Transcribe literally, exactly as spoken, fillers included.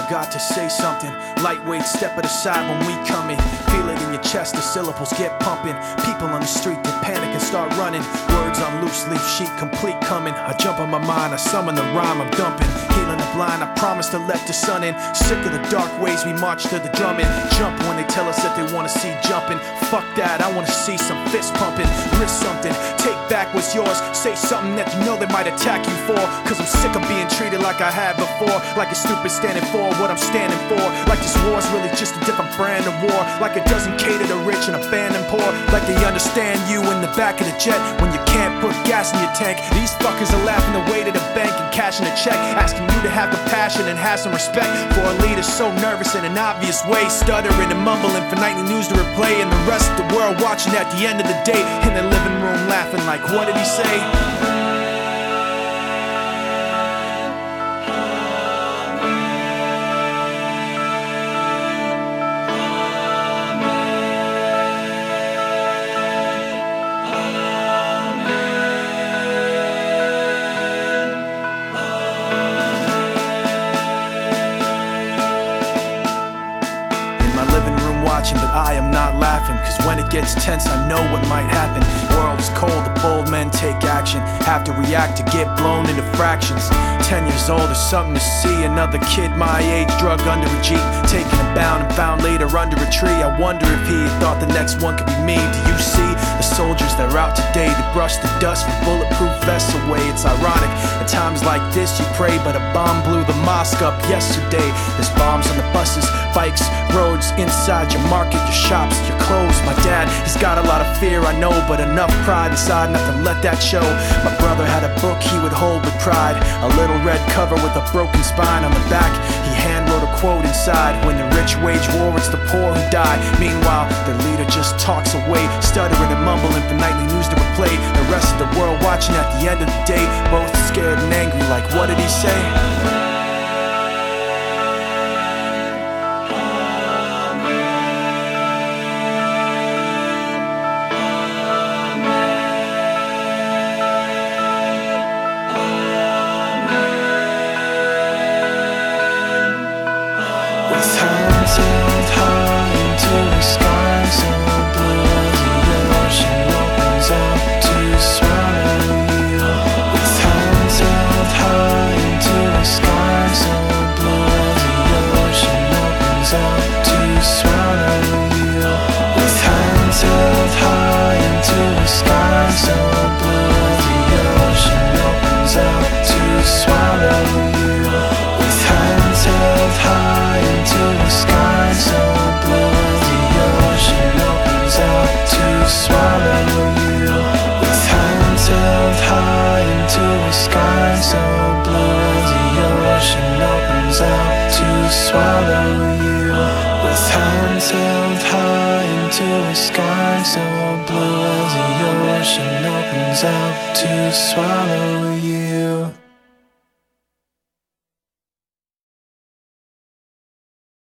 forgot to say something. Lightweight, step it aside when we come in. Feel it in your chest, the syllables get pumping. People on the street, they panic and start running. Words on loose leaf sheet, complete coming. I jump on my mind, I summon the rhyme, I'm dumping. Healing the blind, I promise to let the sun in. Sick of the dark ways, we march to the drumming. Jump when they tell us that they wanna see jumping. Fuck that, I wanna see some fist pumping. Risk something, take back what's yours. Say something that you know they might attack you for. Cause I'm sick of being treated like I have before. Like a stupid standing for what I'm standing for. Like this war's really just a different brand of war. Like it doesn't cater to rich and abandon poor. Like they understand you in the back of the jet when you can't put gas in your tank. These fuckers are laughing away to the bank and cashing a check, asking you to have compassion and have some respect for a leader so nervous in an obvious way, stuttering and mumbling for nightly news to replay, and the rest of the world watching at the end of the day in their living room laughing like, what did he say? Watching, but I am not laughing, cause when it gets tense I know what might happen. World is cold, the bold men take action, have to react to get blown into fractions. Ten years old is something to see, another kid my age drug under a Jeep, taken and bound and found later under a tree. I wonder if he thought the next one could be me. Do you see the soldiers that are out today? They brush the dust from bulletproof vests away. It's ironic, at times like this you pray, but a bomb blew the mosque up yesterday. There's bombs on the buses, bikes, roads, inside your market, your shops, your clothes. My dad, he's got a lot of fear, I know, but enough pride inside not to let that show. My brother had a book he would hold with pride, a little red cover with a broken spine on the back. He hand wrote a quote inside, when the rich wage war, it's the poor who die. Meanwhile, their leader just talks away, stuttering and mumbling for nightly news to replay. The rest of the world watching at the end of the day, both scared and angry like, what did he say? Held high into the sky so blue, the ocean opens up to swallow you. With hands held high into the sky so blue, the ocean opens up to swallow you. With hands held high into the sky so blue, the ocean opens up to swallow you. With hands held high into the sky so blue, the ocean opens up to swallow you. With hands held high into the sky so blue, the ocean opens up to swallow you. With hands held high into the sky so blue, the ocean opens up to swallow you.